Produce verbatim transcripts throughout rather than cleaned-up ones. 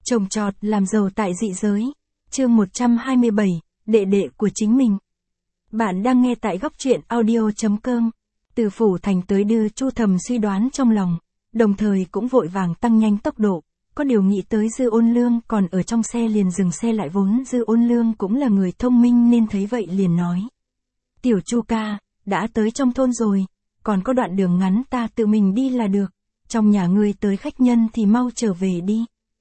Trồng trọt làm giàu tại dị giới. Chương một trăm hai mươi bảy, đệ đệ của chính mình. Bạn đang nghe tại góc truyện audio.com. Từ Phủ Thành tới đưa Chu thầm suy đoán trong lòng, đồng thời cũng vội vàng tăng nhanh tốc độ, có điều nghĩ tới Dư Ôn Lương còn ở trong xe liền dừng xe lại, vốn Dư Ôn Lương cũng là người thông minh nên thấy vậy liền nói. Tiểu Chu ca, đã tới trong thôn rồi, còn có đoạn đường ngắn ta tự mình đi là được, trong nhà ngươi tới khách nhân thì mau trở về đi.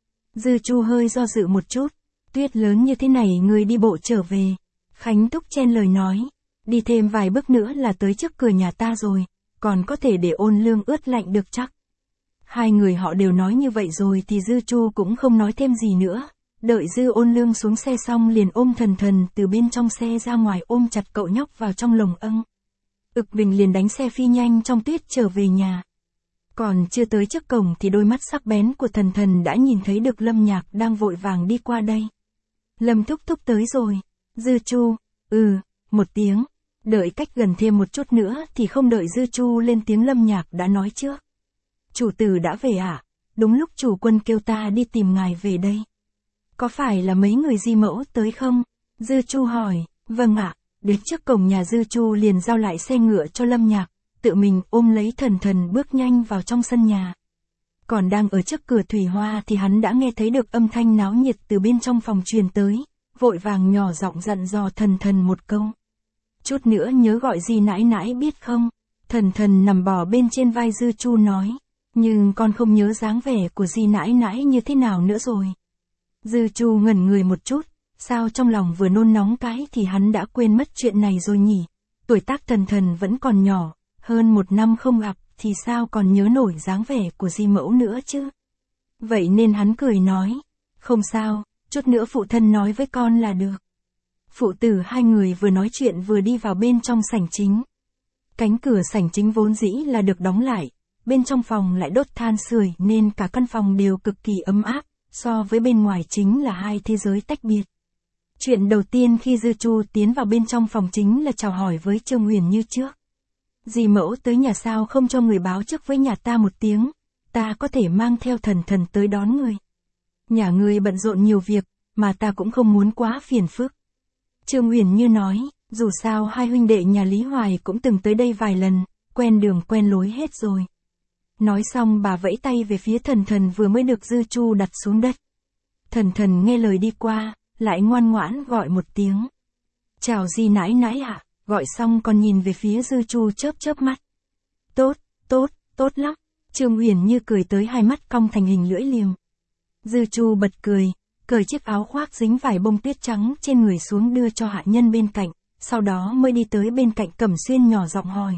Dư Chu hơi do dự một chút, tuyết lớn như thế này ngươi đi bộ trở về. Khánh Thúc chen lời nói, đi thêm vài bước nữa là tới trước cửa nhà ta rồi, còn có thể để Ôn Lương ướt lạnh được chắc. Hai người họ đều nói như vậy rồi thì Dư Chu cũng không nói thêm gì nữa, đợi Dư Ôn Lương xuống xe xong liền ôm Thần Thần từ bên trong xe ra ngoài, ôm chặt cậu nhóc vào trong lồng âng. Ực Bình liền đánh xe phi nhanh trong tuyết trở về nhà. Còn chưa tới trước cổng thì đôi mắt sắc bén của Thần Thần đã nhìn thấy được Lâm Nhạc đang vội vàng đi qua đây. Lâm thúc thúc tới rồi. Dư Chu, ừ, một tiếng. Đợi cách gần thêm một chút nữa thì không đợi Dư Chu lên tiếng Lâm Nhạc đã nói trước. Chủ tử đã về à? Đúng lúc chủ quân kêu ta đi tìm ngài về đây. Có phải là mấy người Di mẫu tới không? Dư Chu hỏi, vâng ạ. Đến trước cổng nhà Dư Chu liền giao lại xe ngựa cho Lâm Nhạc, tự mình ôm lấy Thần Thần bước nhanh vào trong sân nhà. Còn đang ở trước cửa thủy hoa thì hắn đã nghe thấy được âm thanh náo nhiệt từ bên trong phòng truyền tới, vội vàng nhỏ giọng dặn dò Thần Thần một câu. Chút nữa nhớ gọi Di nãi nãi biết không? Thần Thần nằm bò bên trên vai Dư Chu nói, nhưng con không nhớ dáng vẻ của Di nãi nãi như thế nào nữa rồi. Dư Chu ngẩn người một chút, sao trong lòng vừa nôn nóng cái thì hắn đã quên mất chuyện này rồi nhỉ? Tuổi tác Thần Thần vẫn còn nhỏ, hơn một năm không gặp thì sao còn nhớ nổi dáng vẻ của Di mẫu nữa chứ? Vậy nên hắn cười nói, không sao, chút nữa phụ thân nói với con là được. Phụ tử hai người vừa nói chuyện vừa đi vào bên trong sảnh chính. Cánh cửa sảnh chính vốn dĩ là được đóng lại, bên trong phòng lại đốt than sưởi nên cả căn phòng đều cực kỳ ấm áp, so với bên ngoài chính là hai thế giới tách biệt. Chuyện đầu tiên khi Dư Chu tiến vào bên trong phòng chính là chào hỏi với Trương Huyền Như trước. Dì mẫu tới nhà sao không cho người báo trước với nhà ta một tiếng, ta có thể mang theo Thần Thần tới đón người. Nhà người bận rộn nhiều việc, mà ta cũng không muốn quá phiền phức. Trương Huyền Như nói, dù sao hai huynh đệ nhà Lý Hoài cũng từng tới đây vài lần, quen đường quen lối hết rồi. Nói xong bà vẫy tay về phía Thần Thần vừa mới được Dư Chu đặt xuống đất. Thần Thần nghe lời đi qua, lại ngoan ngoãn gọi một tiếng. Chào Di nãi nãi ạ, gọi xong còn nhìn về phía Dư Chu chớp chớp mắt. Tốt, tốt, tốt lắm. Trương Huyền Như cười tới hai mắt cong thành hình lưỡi liềm. Dư Chu bật cười, cởi chiếc áo khoác dính vải bông tuyết trắng trên người xuống đưa cho hạ nhân bên cạnh, sau đó mới đi tới bên cạnh Cẩm Xuyên nhỏ giọng hỏi.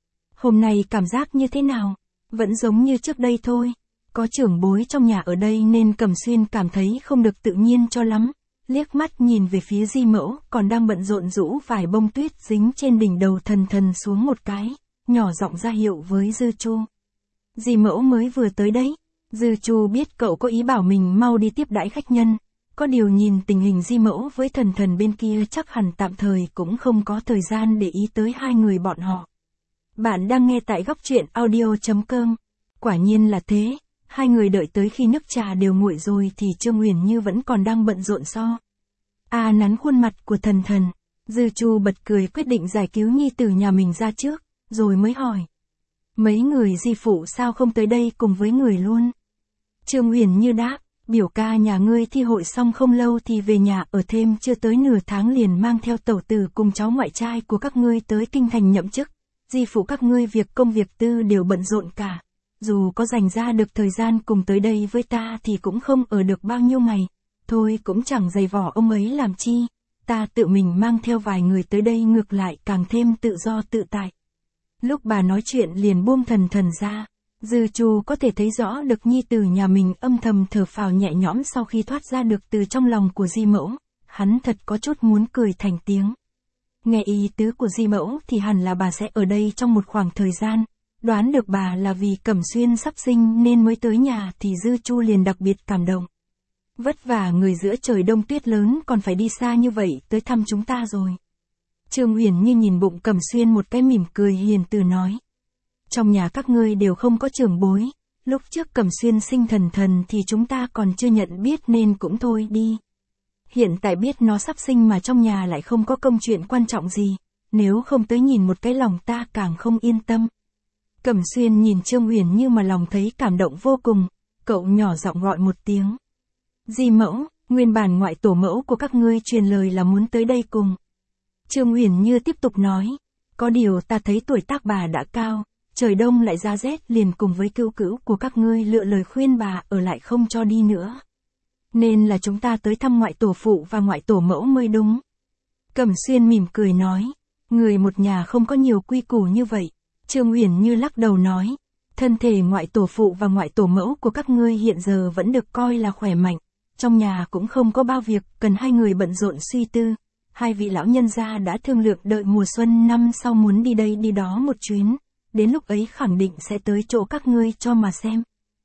Hôm nay cảm giác như thế nào? Vẫn giống như trước đây thôi. Có trưởng bối trong nhà ở đây nên Cẩm Xuyên cảm thấy không được tự nhiên cho lắm. Liếc mắt nhìn về phía Di mẫu còn đang bận rộn rũ vải bông tuyết dính trên đỉnh đầu Thần Thần xuống một cái, nhỏ giọng ra hiệu với Dư Chu. Di mẫu mới vừa tới đấy. Dư Chu biết cậu có ý bảo mình mau đi tiếp đãi khách nhân, có điều nhìn tình hình Di mẫu với Thần Thần bên kia chắc hẳn tạm thời cũng không có thời gian để ý tới hai người bọn họ. Bạn đang nghe tại góc truyện audio.com. Quả nhiên là thế, hai người đợi tới khi nước trà đều nguội rồi thì Trương Huyền Như vẫn còn đang bận rộn so. A nắn khuôn mặt của Thần Thần, Dư Chu bật cười quyết định giải cứu nhi tử nhà mình ra trước, rồi mới hỏi. Mấy người Di phụ sao không tới đây cùng với người luôn? Trương Huyền Như đáp, biểu ca nhà ngươi thi hội xong không lâu thì về nhà ở thêm chưa tới nửa tháng liền mang theo tẩu tử cùng cháu ngoại trai của các ngươi tới kinh thành nhậm chức. Di phụ các ngươi việc công việc tư đều bận rộn cả. Dù có dành ra được thời gian cùng tới đây với ta thì cũng không ở được bao nhiêu ngày. Thôi cũng chẳng dày vò ông ấy làm chi. Ta tự mình mang theo vài người tới đây ngược lại càng thêm tự do tự tại. Lúc bà nói chuyện liền buông Thần Thần ra. Dư Chu có thể thấy rõ được nhi tử nhà mình âm thầm thở phào nhẹ nhõm sau khi thoát ra được từ trong lòng của Di mẫu. Hắn thật có chút muốn cười thành tiếng. Nghe ý tứ của Di mẫu thì hẳn là bà sẽ ở đây trong một khoảng thời gian. Đoán được bà là vì Cẩm Xuyên sắp sinh nên mới tới nhà thì Dư Chu liền đặc biệt cảm động. Vất vả người giữa trời đông tuyết lớn còn phải đi xa như vậy tới thăm chúng ta rồi. Trương Huyền Như nhìn bụng Cẩm Xuyên một cái mỉm cười hiền từ nói. Trong nhà các ngươi đều không có trưởng bối, Lúc trước Cẩm Xuyên sinh Thần Thần thì chúng ta còn chưa nhận biết nên cũng thôi đi. Hiện tại biết nó sắp sinh mà trong nhà lại không có công chuyện quan trọng gì, nếu không tới nhìn một cái lòng ta càng không yên tâm. Cẩm Xuyên nhìn Trương Uyển Như mà lòng thấy cảm động vô cùng, cậu nhỏ giọng gọi một tiếng. Di mẫu, nguyên bản ngoại tổ mẫu của các ngươi truyền lời là muốn tới đây cùng. Trương Uyển Như tiếp tục nói, có điều ta thấy tuổi tác bà đã cao, trời đông lại ra rét liền cùng với cữu cữu của các ngươi lựa lời khuyên bà ở lại không cho đi nữa. Nên là chúng ta tới thăm ngoại tổ phụ và ngoại tổ mẫu mới đúng. Cẩm Xuyên mỉm cười nói, người một nhà không có nhiều quy củ như vậy. Trương Uyển Như lắc đầu nói, thân thể ngoại tổ phụ và ngoại tổ mẫu của các ngươi hiện giờ vẫn được coi là khỏe mạnh, trong nhà cũng không có bao việc cần hai người bận rộn suy tư. Hai vị lão nhân gia đã thương lượng đợi mùa xuân năm sau muốn đi đây đi đó một chuyến, đến lúc ấy khẳng định sẽ tới chỗ các ngươi cho mà xem.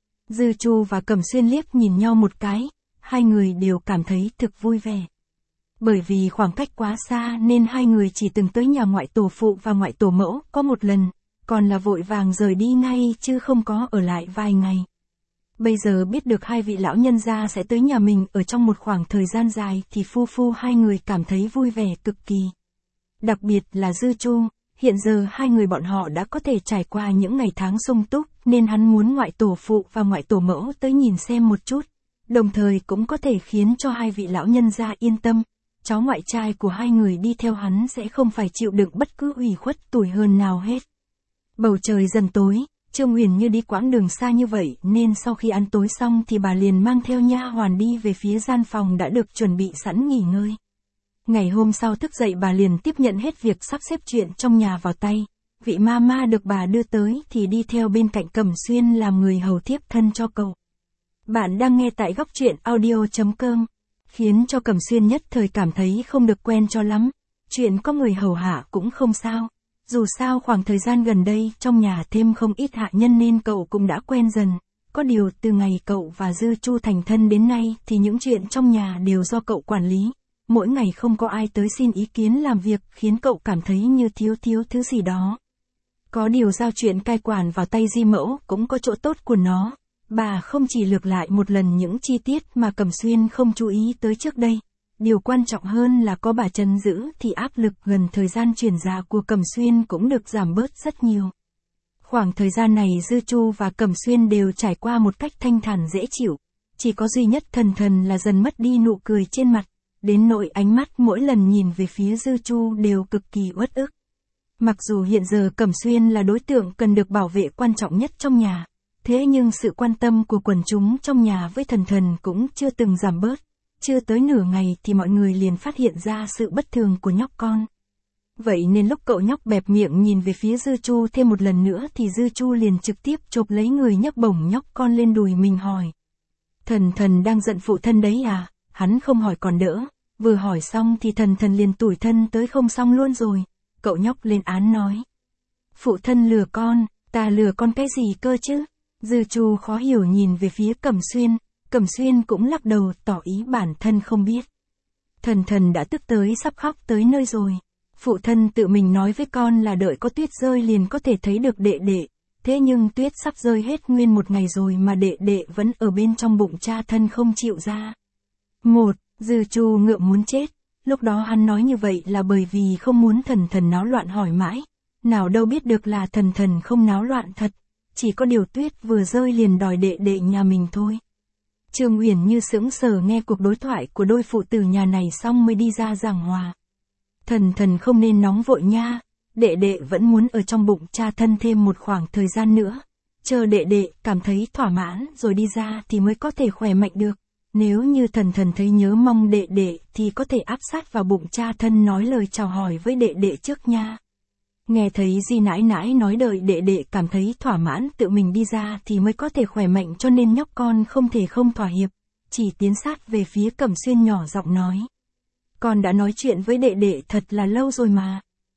Dư Chu và Cẩm Xuyên liếc nhìn nhau một cái, hai người đều cảm thấy thực vui vẻ. Bởi vì khoảng cách quá xa nên hai người chỉ từng tới nhà ngoại tổ phụ và ngoại tổ mẫu có một lần, còn là vội vàng rời đi ngay chứ không có ở lại vài ngày. Bây giờ biết được hai vị lão nhân gia sẽ tới nhà mình ở trong một khoảng thời gian dài thì phu phu hai người cảm thấy vui vẻ cực kỳ. Đặc biệt là Dư Chu, hiện giờ hai người bọn họ đã có thể trải qua những ngày tháng sung túc nên hắn muốn ngoại tổ phụ và ngoại tổ mẫu tới nhìn xem một chút, đồng thời cũng có thể khiến cho hai vị lão nhân gia yên tâm. Cháu ngoại trai của hai người đi theo hắn sẽ không phải chịu đựng bất cứ ủy khuất tủi hờn nào hết. Bầu trời dần tối, Trương Uyển Như đi quãng đường xa như vậy nên sau khi ăn tối xong thì bà liền mang theo nha hoàn đi về phía gian phòng đã được chuẩn bị sẵn nghỉ ngơi. Ngày hôm sau thức dậy bà liền tiếp nhận hết việc sắp xếp chuyện trong nhà vào tay. Vị ma ma được bà đưa tới thì đi theo bên cạnh Cẩm Xuyên làm người hầu thiếp thân cho cậu. Bạn đang nghe tại góc truyện audio chấm com. Khiến cho Cẩm Xuyên nhất thời cảm thấy không được quen cho lắm. Chuyện có người hầu hạ cũng không sao. Dù sao khoảng thời gian gần đây trong nhà thêm không ít hạ nhân nên cậu cũng đã quen dần. Có điều từ ngày cậu và Dư Chu thành thân đến nay thì những chuyện trong nhà đều do cậu quản lý. Mỗi ngày không có ai tới xin ý kiến làm việc khiến cậu cảm thấy như thiếu thiếu thứ gì đó. Có điều giao chuyện cai quản vào tay Di mẫu cũng có chỗ tốt của nó. Bà không chỉ lược lại một lần những chi tiết mà Cẩm Xuyên không chú ý tới trước đây. Điều quan trọng hơn là có bà trấn giữ thì áp lực gần thời gian chuyển dạ của Cẩm Xuyên cũng được giảm bớt rất nhiều. Khoảng thời gian này Dư Chu và Cẩm Xuyên đều trải qua một cách thanh thản dễ chịu. Chỉ có duy nhất Thần Thần là dần mất đi nụ cười trên mặt, đến nỗi ánh mắt mỗi lần nhìn về phía Dư Chu đều cực kỳ uất ức. Mặc dù hiện giờ Cẩm Xuyên là đối tượng cần được bảo vệ quan trọng nhất trong nhà, thế nhưng sự quan tâm của quần chúng trong nhà với Thần Thần cũng chưa từng giảm bớt. Chưa tới nửa ngày thì mọi người liền phát hiện ra sự bất thường của nhóc con. Vậy nên lúc cậu nhóc bẹp miệng nhìn về phía Dư Chu thêm một lần nữa thì Dư Chu liền trực tiếp chộp lấy người nhấc bổng nhóc con lên đùi mình hỏi. Thần Thần đang giận phụ thân đấy à? Hắn không hỏi còn đỡ. Vừa hỏi xong thì Thần Thần liền tủi thân tới không xong luôn rồi. Cậu nhóc lên án nói. Phụ thân lừa con, ta lừa con cái gì cơ chứ? Dư Chu khó hiểu nhìn về phía Cẩm Xuyên. Cẩm Xuyên cũng lắc đầu tỏ ý bản thân không biết. Thần Thần đã tức tới sắp khóc tới nơi rồi. Phụ thân tự mình nói với con là đợi có tuyết rơi liền có thể thấy được đệ đệ. Thế nhưng tuyết sắp rơi hết nguyên một ngày rồi mà đệ đệ vẫn ở bên trong bụng cha thân không chịu ra. Một, Dư Chu ngượng muốn chết. Lúc đó hắn nói như vậy là bởi vì không muốn Thần Thần náo loạn hỏi mãi. Nào đâu biết được là Thần Thần không náo loạn thật. Chỉ có điều tuyết vừa rơi liền đòi đệ đệ nhà mình thôi. Trương Uyển Như sững sờ nghe cuộc đối thoại của đôi phụ tử nhà này xong mới đi ra giảng hòa. Thần Thần không nên nóng vội nha, đệ đệ vẫn muốn ở trong bụng cha thân thêm một khoảng thời gian nữa. Chờ đệ đệ cảm thấy thỏa mãn rồi đi ra thì mới có thể khỏe mạnh được. Nếu như Thần Thần thấy nhớ mong đệ đệ thì có thể áp sát vào bụng cha thân nói lời chào hỏi với đệ đệ trước nha. Nghe thấy Di nãi nãi nói đợi đệ đệ cảm thấy thỏa mãn tự mình đi ra thì mới có thể khỏe mạnh cho nên nhóc con không thể không thỏa hiệp, chỉ tiến sát về phía Cẩm Xuyên nhỏ giọng nói. Con đã nói chuyện với đệ đệ thật là lâu rồi mà.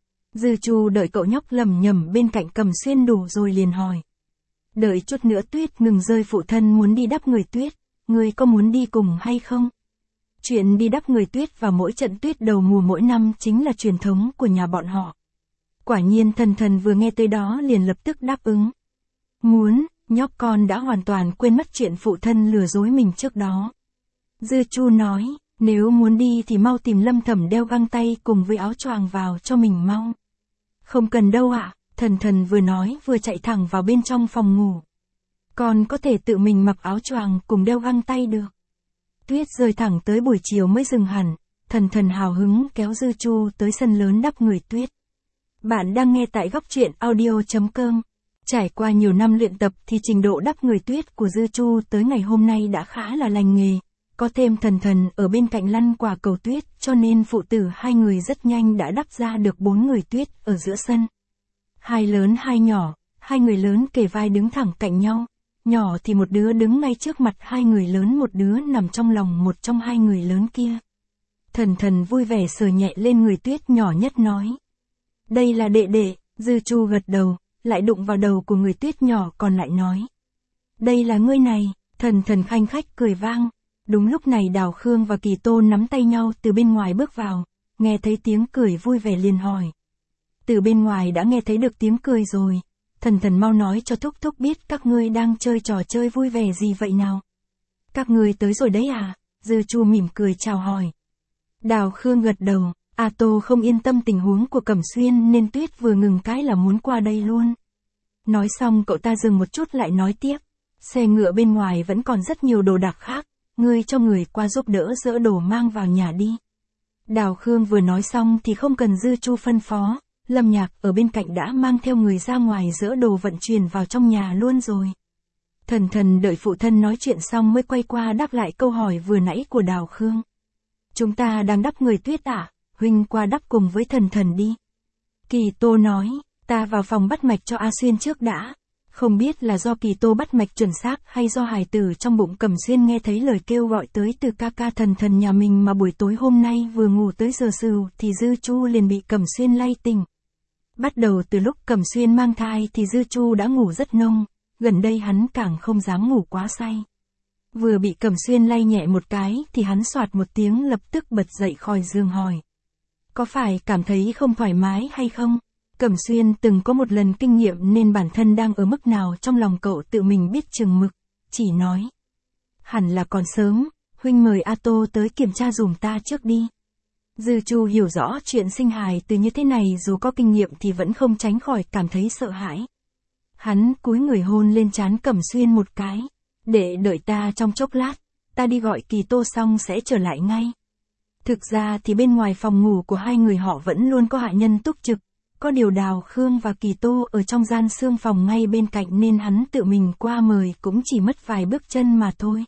Dư Chu đợi cậu nhóc lầm nhầm bên cạnh Cẩm Xuyên đủ rồi liền hỏi. Đợi chút nữa tuyết ngừng rơi phụ thân muốn đi đắp người tuyết, ngươi có muốn đi cùng hay không? Chuyện đi đắp người tuyết vào mỗi trận tuyết đầu mùa mỗi năm chính là truyền thống của nhà bọn họ. Quả nhiên Thần Thần vừa nghe tới đó liền lập tức đáp ứng. Muốn, nhóc con đã hoàn toàn quên mất chuyện phụ thân lừa dối mình trước đó. Dư Chu nói, nếu muốn đi thì mau tìm Lâm Thẩm đeo găng tay cùng với áo choàng vào cho mình mau. Không cần đâu ạ, Thần Thần vừa nói vừa chạy thẳng vào bên trong phòng ngủ. Con có thể tự mình mặc áo choàng cùng đeo găng tay được. Tuyết rơi thẳng tới buổi chiều mới dừng hẳn, Thần Thần hào hứng kéo Dư Chu tới sân lớn đắp người tuyết. Bạn đang nghe tại góc truyện audio chấm com. Trải qua nhiều năm luyện tập thì trình độ đắp người tuyết của Dư Chu tới ngày hôm nay đã khá là lành nghề. Có thêm Thần Thần ở bên cạnh lăn quả cầu tuyết cho nên phụ tử hai người rất nhanh đã đắp ra được bốn người tuyết ở giữa sân. Hai lớn hai nhỏ, hai người lớn kề vai đứng thẳng cạnh nhau. Nhỏ thì một đứa đứng ngay trước mặt hai người lớn, một đứa nằm trong lòng một trong hai người lớn kia. Thần Thần vui vẻ sờ nhẹ lên người tuyết nhỏ nhất nói. Đây là đệ đệ, Dư Chu gật đầu, lại đụng vào đầu của người tuyết nhỏ còn lại nói. Đây là ngươi này, Thần Thần khanh khách cười vang. Đúng lúc này Đào Khương và Kỳ Tô nắm tay nhau từ bên ngoài bước vào, nghe thấy tiếng cười vui vẻ liền hỏi. Từ bên ngoài đã nghe thấy được tiếng cười rồi, Thần Thần mau nói cho Thúc Thúc biết các ngươi đang chơi trò chơi vui vẻ gì vậy nào. Các ngươi tới rồi đấy à, Dư Chu mỉm cười chào hỏi. Đào Khương gật đầu, A Tô không yên tâm tình huống của Cẩm Xuyên nên Tuyết vừa ngừng cái là muốn qua đây luôn. Nói xong cậu ta dừng một chút lại nói tiếp, xe ngựa bên ngoài vẫn còn rất nhiều đồ đạc khác. Ngươi cho người qua giúp đỡ dỡ đồ mang vào nhà đi. Đào Khương vừa nói xong thì không cần Dư Chu phân phó, Lâm Nhạc ở bên cạnh đã mang theo người ra ngoài dỡ đồ vận chuyển vào trong nhà luôn rồi. Thần Thần đợi phụ thân nói chuyện xong mới quay qua đáp lại câu hỏi vừa nãy của Đào Khương. Chúng ta đang đắp người tuyết à, huynh qua đắp cùng với Thần Thần đi. Kỳ Tô nói, ta vào phòng bắt mạch cho A Xuyên trước đã. Không biết là do Kỳ Tô bắt mạch chuẩn xác hay do hài tử trong bụng Cẩm Xuyên nghe thấy lời kêu gọi tới từ ca ca Thần Thần nhà mình mà buổi tối hôm nay vừa ngủ tới giờ sừu thì Dư Chu liền bị Cẩm Xuyên lay tỉnh. Bắt đầu từ lúc Cẩm Xuyên mang thai thì Dư Chu đã ngủ rất nông, gần đây hắn càng không dám ngủ quá say. Vừa bị Cẩm Xuyên lay nhẹ một cái thì hắn xoạt một tiếng lập tức bật dậy khỏi giường hỏi. Có phải cảm thấy không thoải mái hay không? Cẩm Xuyên từng có một lần kinh nghiệm nên bản thân đang ở mức nào trong lòng cậu tự mình biết chừng mực, chỉ nói. Hẳn là còn sớm, huynh mời A Tô tới kiểm tra dùm ta trước đi. Dư Chu hiểu rõ chuyện sinh hài từ như thế này dù có kinh nghiệm thì vẫn không tránh khỏi cảm thấy sợ hãi. Hắn cúi người hôn lên trán Cẩm Xuyên một cái, để đợi ta trong chốc lát, ta đi gọi Kỳ Tô xong sẽ trở lại ngay. Thực ra thì bên ngoài phòng ngủ của hai người họ vẫn luôn có hạ nhân túc trực. Có điều Đào Khương và Kỳ Tô ở trong gian xương phòng ngay bên cạnh nên hắn tự mình qua mời cũng chỉ mất vài bước chân mà thôi.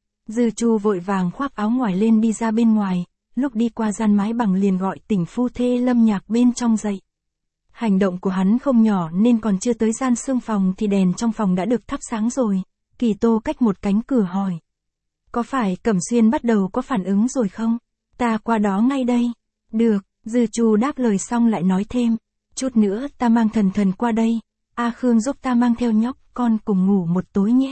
Dư Chu vội vàng khoác áo ngoài lên đi ra bên ngoài, lúc đi qua gian mái bằng liền gọi tỉnh phu thê Lâm Nhạc bên trong dậy. Hành động của hắn không nhỏ nên còn chưa tới gian xương phòng thì đèn trong phòng đã được thắp sáng rồi. Kỳ Tô cách một cánh cửa hỏi. Có phải Cẩm Xuyên bắt đầu có phản ứng rồi không? Ta qua đó ngay đây. Được, Dư Chu đáp lời xong lại nói thêm. Chút nữa ta mang Thần Thần qua đây, A Khương giúp ta mang theo nhóc con cùng ngủ một tối nhé.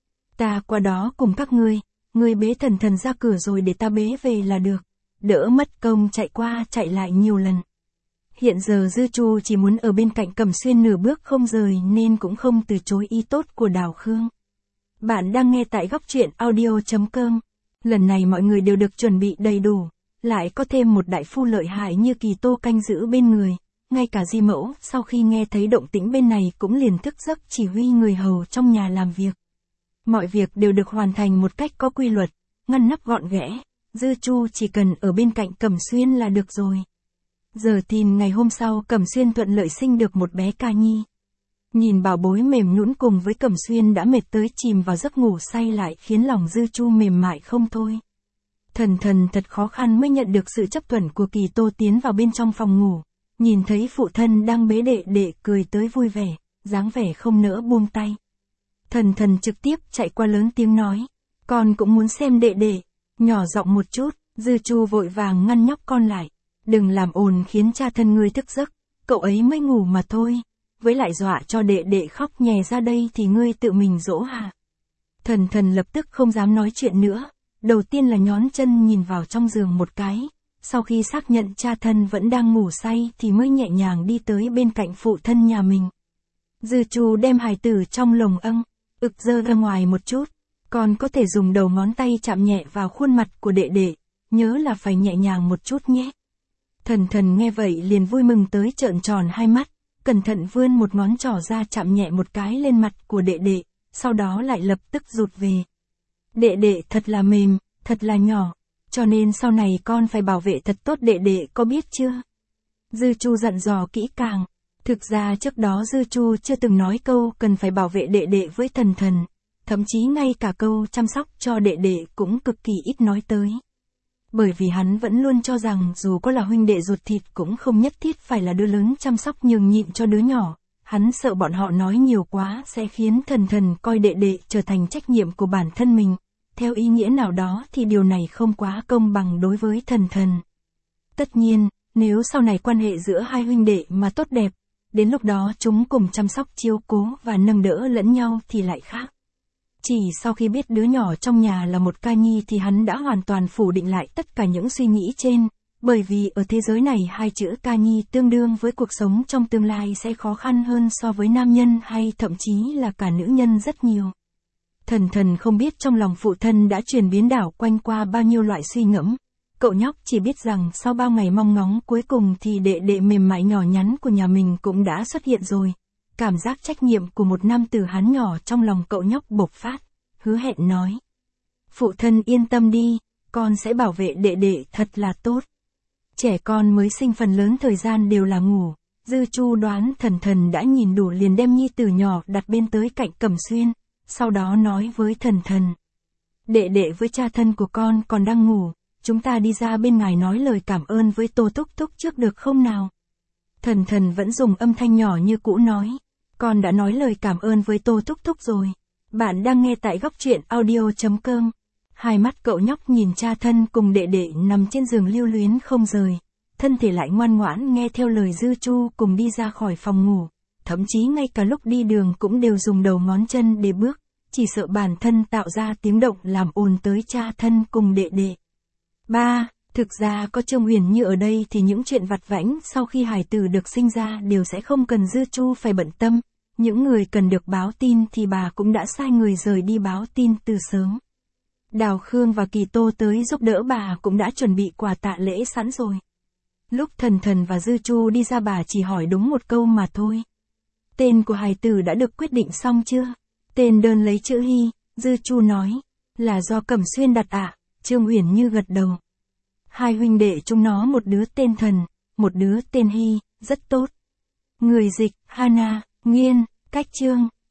Ta qua đó cùng các ngươi, ngươi bế Thần Thần ra cửa rồi để ta bế về là được, đỡ mất công chạy qua chạy lại nhiều lần. Hiện giờ Dư Chu chỉ muốn ở bên cạnh Cẩm Xuyên nửa bước không rời nên cũng không từ chối ý tốt của Đào Khương. Bạn đang nghe tại góc truyện audio chấm com, lần này mọi người đều được chuẩn bị đầy đủ, lại có thêm một đại phu lợi hại như Kỳ Tô canh giữ bên người. Ngay cả Di Mẫu, sau khi nghe thấy động tĩnh bên này cũng liền thức giấc chỉ huy người hầu trong nhà làm việc. Mọi việc đều được hoàn thành một cách có quy luật, ngăn nắp gọn ghẽ, Dư Chu chỉ cần ở bên cạnh Cẩm Xuyên là được rồi. Giờ tin ngày hôm sau Cẩm Xuyên thuận lợi sinh được một bé ca nhi. Nhìn bảo bối mềm nhũn cùng với Cẩm Xuyên đã mệt tới chìm vào giấc ngủ say lại khiến lòng Dư Chu mềm mại không thôi. Thần Thần thật khó khăn mới nhận được sự chấp thuận của Kỳ Tô tiến vào bên trong phòng ngủ. Nhìn thấy phụ thân đang bế đệ đệ cười tới vui vẻ, dáng vẻ không nỡ buông tay. Thần Thần trực tiếp chạy qua lớn tiếng nói, con cũng muốn xem đệ đệ, nhỏ giọng một chút, Dư Chu vội vàng ngăn nhóc con lại, đừng làm ồn khiến cha thân ngươi thức giấc, cậu ấy mới ngủ mà thôi, với lại dọa cho đệ đệ khóc nhè ra đây thì ngươi tự mình dỗ hả. Thần Thần lập tức không dám nói chuyện nữa, đầu tiên là nhón chân nhìn vào trong giường một cái. Sau khi xác nhận cha thân vẫn đang ngủ say thì mới nhẹ nhàng đi tới bên cạnh phụ thân nhà mình. Dư Chu đem hài tử trong lồng âng, ực giơ ra ngoài một chút. Con có thể dùng đầu ngón tay chạm nhẹ vào khuôn mặt của đệ đệ, nhớ là phải nhẹ nhàng một chút nhé. Thần Thần nghe vậy liền vui mừng tới trợn tròn hai mắt, cẩn thận vươn một ngón trỏ ra chạm nhẹ một cái lên mặt của đệ đệ, sau đó lại lập tức rụt về. Đệ đệ thật là mềm, thật là nhỏ, cho nên sau này con phải bảo vệ thật tốt đệ đệ, có biết chưa? Dư Chu dặn dò kỹ càng. Thực ra trước đó Dư Chu chưa từng nói câu cần phải bảo vệ đệ đệ với Thần Thần, thậm chí ngay cả câu chăm sóc cho đệ đệ cũng cực kỳ ít nói tới. Bởi vì hắn vẫn luôn cho rằng dù có là huynh đệ ruột thịt cũng không nhất thiết phải là đứa lớn chăm sóc nhường nhịn cho đứa nhỏ, hắn sợ bọn họ nói nhiều quá sẽ khiến Thần Thần coi đệ đệ trở thành trách nhiệm của bản thân mình. Theo ý nghĩa nào đó thì điều này không quá công bằng đối với Thần Thần. Tất nhiên, nếu sau này quan hệ giữa hai huynh đệ mà tốt đẹp, đến lúc đó chúng cùng chăm sóc chiếu cố và nâng đỡ lẫn nhau thì lại khác. Chỉ sau khi biết đứa nhỏ trong nhà là một ca nhi thì hắn đã hoàn toàn phủ định lại tất cả những suy nghĩ trên, bởi vì ở thế giới này hai chữ ca nhi tương đương với cuộc sống trong tương lai sẽ khó khăn hơn so với nam nhân hay thậm chí là cả nữ nhân rất nhiều. Thần Thần không biết trong lòng phụ thân đã chuyển biến đảo quanh qua bao nhiêu loại suy ngẫm. Cậu nhóc chỉ biết rằng sau bao ngày mong ngóng cuối cùng thì đệ đệ mềm mại nhỏ nhắn của nhà mình cũng đã xuất hiện rồi. Cảm giác trách nhiệm của một nam tử hán nhỏ trong lòng cậu nhóc bộc phát, hứa hẹn nói. Phụ thân yên tâm đi, con sẽ bảo vệ đệ đệ thật là tốt. Trẻ con mới sinh phần lớn thời gian đều là ngủ. Dư Chu đoán Thần Thần đã nhìn đủ liền đem nhi tử nhỏ đặt bên tới cạnh Cẩm Xuyên, sau đó nói với Thần Thần. Đệ đệ với cha thân của con còn đang ngủ, chúng ta đi ra bên ngoài nói lời cảm ơn với Tô Thúc Thúc trước được không nào? Thần Thần vẫn dùng âm thanh nhỏ như cũ nói. Con đã nói lời cảm ơn với Tô Thúc Thúc rồi. Bạn đang nghe tại góc truyện audio chấm com. Hai mắt cậu nhóc nhìn cha thân cùng đệ đệ nằm trên giường lưu luyến không rời. Thân thể lại ngoan ngoãn nghe theo lời Dư Chu cùng đi ra khỏi phòng ngủ. Thậm chí ngay cả lúc đi đường cũng đều dùng đầu ngón chân để bước. Chỉ sợ bản thân tạo ra tiếng động làm ồn tới cha thân cùng đệ đệ. Ba, thực ra có Trương Huyền Như ở đây thì những chuyện vặt vãnh sau khi hài tử được sinh ra đều sẽ không cần Dư Chu phải bận tâm. Những người cần được báo tin thì bà cũng đã sai người rời đi báo tin từ sớm. Đào Khương và Kỳ Tô tới giúp đỡ bà cũng đã chuẩn bị quà tạ lễ sẵn rồi. Lúc Thần Thần và Dư Chu đi ra bà chỉ hỏi đúng một câu mà thôi. Tên của hài tử đã được quyết định xong chưa? Tên đơn lấy chữ Hy, Dư Chu nói. Là do Cẩm Xuyên đặt ạ, à? Trương Huyền Như gật đầu. Hai huynh đệ chúng nó một đứa tên Thần, một đứa tên Hy, rất tốt. Người dịch, Hana, Nghiên, cách chương.